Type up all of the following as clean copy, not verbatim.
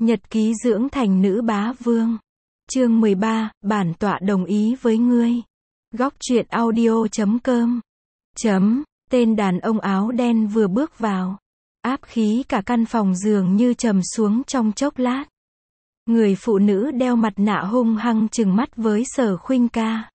Nhật ký dưỡng thành nữ bá vương. Chương 13, bản tọa đồng ý với ngươi. Góc truyện audio.com. Tên đàn ông áo đen vừa bước vào. Áp khí cả căn phòng dường như trầm xuống trong chốc lát. Người phụ nữ đeo mặt nạ hung hăng trừng mắt với Sở Khuynh Ca.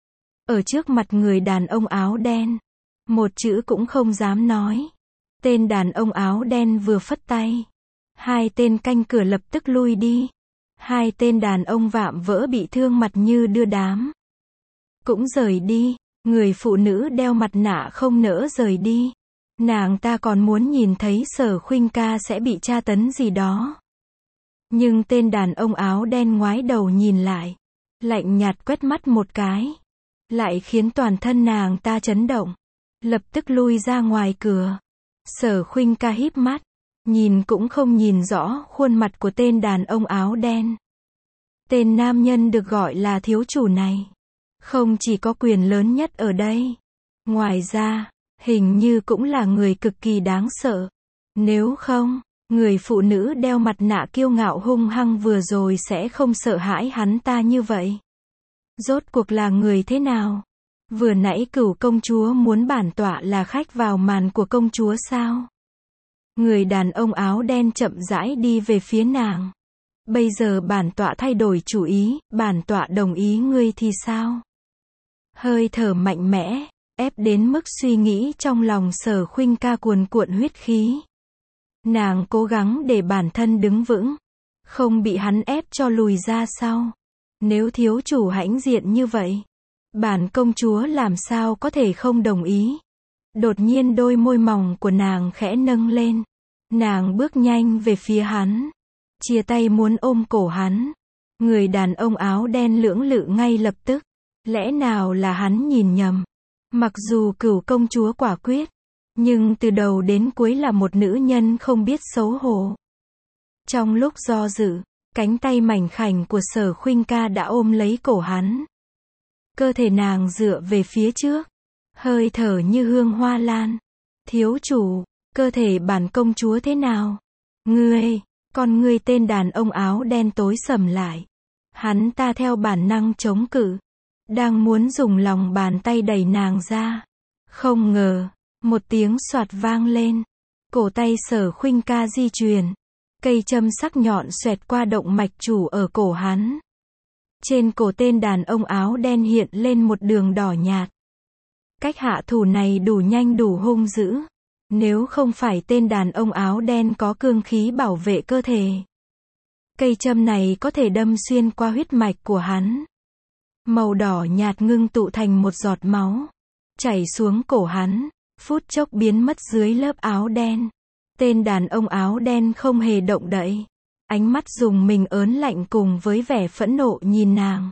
Ở trước mặt người đàn ông áo đen, một chữ cũng không dám nói. Tên đàn ông áo đen vừa phất tay, hai tên canh cửa lập tức lui đi. Hai tên đàn ông vạm vỡ bị thương mặt như đưa đám cũng rời đi. Người phụ nữ đeo mặt nạ không nỡ rời đi. Nàng ta còn muốn nhìn thấy Sở Khuynh Ca sẽ bị tra tấn gì đó. Nhưng tên đàn ông áo đen ngoái đầu nhìn lại, lạnh nhạt quét mắt một cái, lại khiến toàn thân nàng ta chấn động. Lập tức lui ra ngoài cửa. Sở Khuynh Ca híp mắt, nhìn cũng không nhìn rõ khuôn mặt của tên đàn ông áo đen. Tên nam nhân được gọi là thiếu chủ này, không chỉ có quyền lớn nhất ở đây, ngoài ra, hình như cũng là người cực kỳ đáng sợ. Nếu không, người phụ nữ đeo mặt nạ kiêu ngạo hung hăng vừa rồi sẽ không sợ hãi hắn ta như vậy. Rốt cuộc là người thế nào? Vừa nãy Cửu công chúa muốn bản tọa là khách vào màn của công chúa sao? Người đàn ông áo đen chậm rãi đi về phía nàng. Bây giờ bản tọa thay đổi chủ ý, bản tọa đồng ý ngươi thì sao? Hơi thở mạnh mẽ, ép đến mức suy nghĩ trong lòng Sở Khuynh Ca cuồn cuộn huyết khí. Nàng cố gắng để bản thân đứng vững, không bị hắn ép cho lùi ra sau. Nếu thiếu chủ hãnh diện như vậy, bản công chúa làm sao có thể không đồng ý. Đột nhiên đôi môi mỏng của nàng khẽ nâng lên. Nàng bước nhanh về phía hắn, chia tay muốn ôm cổ hắn. Người đàn ông áo đen lưỡng lự ngay lập tức. Lẽ nào là hắn nhìn nhầm? Mặc dù Cửu công chúa quả quyết, nhưng từ đầu đến cuối là một nữ nhân không biết xấu hổ. Trong lúc do dự, cánh tay mảnh khảnh của Sở Khuynh Ca đã ôm lấy cổ hắn. Cơ thể nàng dựa về phía trước, hơi thở như hương hoa lan. Thiếu chủ, cơ thể bản công chúa thế nào? Con ngươi tên đàn ông áo đen tối sầm lại. Hắn ta theo bản năng chống cự, đang muốn dùng lòng bàn tay đẩy nàng ra. Không ngờ, một tiếng xoạt vang lên. Cổ tay Sở Khuynh Ca di chuyển. Cây châm sắc nhọn xoẹt qua động mạch chủ ở cổ hắn. Trên cổ tên đàn ông áo đen hiện lên một đường đỏ nhạt. Cách hạ thủ này đủ nhanh đủ hung dữ. Nếu không phải tên đàn ông áo đen có cương khí bảo vệ cơ thể, cây châm này có thể đâm xuyên qua huyết mạch của hắn. Màu đỏ nhạt ngưng tụ thành một giọt máu, chảy xuống cổ hắn, phút chốc biến mất dưới lớp áo đen. Tên đàn ông áo đen không hề động đậy, ánh mắt rùng mình ớn lạnh cùng với vẻ phẫn nộ nhìn nàng.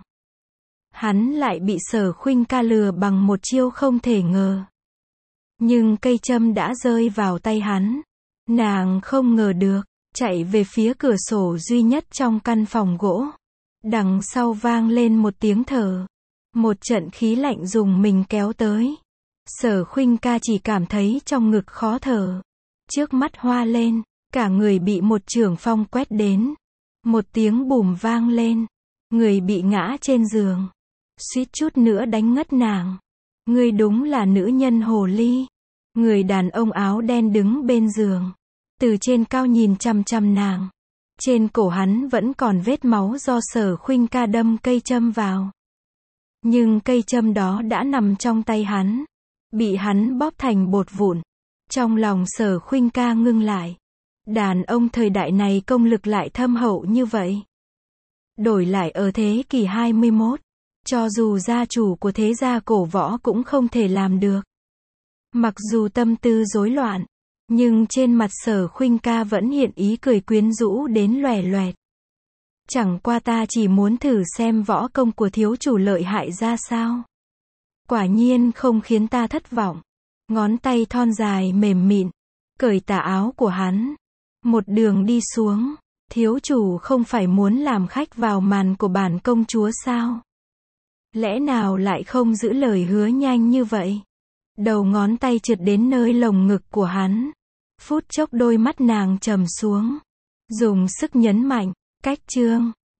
Hắn lại bị Sở Khuynh Ca lừa bằng một chiêu không thể ngờ. Nhưng cây châm đã rơi vào tay hắn. Nàng không ngờ được, chạy về phía cửa sổ duy nhất trong căn phòng gỗ. Đằng sau vang lên một tiếng thở. Một trận khí lạnh rùng mình kéo tới. Sở Khuynh Ca chỉ cảm thấy trong ngực khó thở. Trước mắt hoa lên, cả người bị một chưởng phong quét đến. Một tiếng bùm vang lên. Người bị ngã trên giường. Suýt chút nữa đánh ngất nàng. Ngươi đúng là nữ nhân hồ ly. Người đàn ông áo đen đứng bên giường, từ trên cao nhìn chằm chằm nàng. Trên cổ hắn vẫn còn vết máu do Sở Khuynh Ca đâm cây châm vào. Nhưng cây châm đó đã nằm trong tay hắn, bị hắn bóp thành bột vụn. Trong lòng Sở Khuynh Ca ngưng lại. Đàn ông thời đại này công lực lại thâm hậu như vậy. Đổi lại ở thế kỷ 21, cho dù gia chủ của thế gia cổ võ cũng không thể làm được. Mặc dù tâm tư rối loạn, nhưng trên mặt Sở Khuynh Ca vẫn hiện ý cười quyến rũ đến loè loẹt. Chẳng qua ta chỉ muốn thử xem võ công của thiếu chủ lợi hại ra sao. Quả nhiên không khiến ta thất vọng. Ngón tay thon dài mềm mịn, cởi tà áo của hắn. Một đường đi xuống. Thiếu chủ không phải muốn làm khách vào màn của bản công chúa sao? Lẽ nào lại không giữ lời hứa nhanh như vậy? Đầu ngón tay trượt đến nơi lồng ngực của hắn. Phút chốc đôi mắt nàng trầm xuống. Dùng sức nhấn mạnh. Cách chương.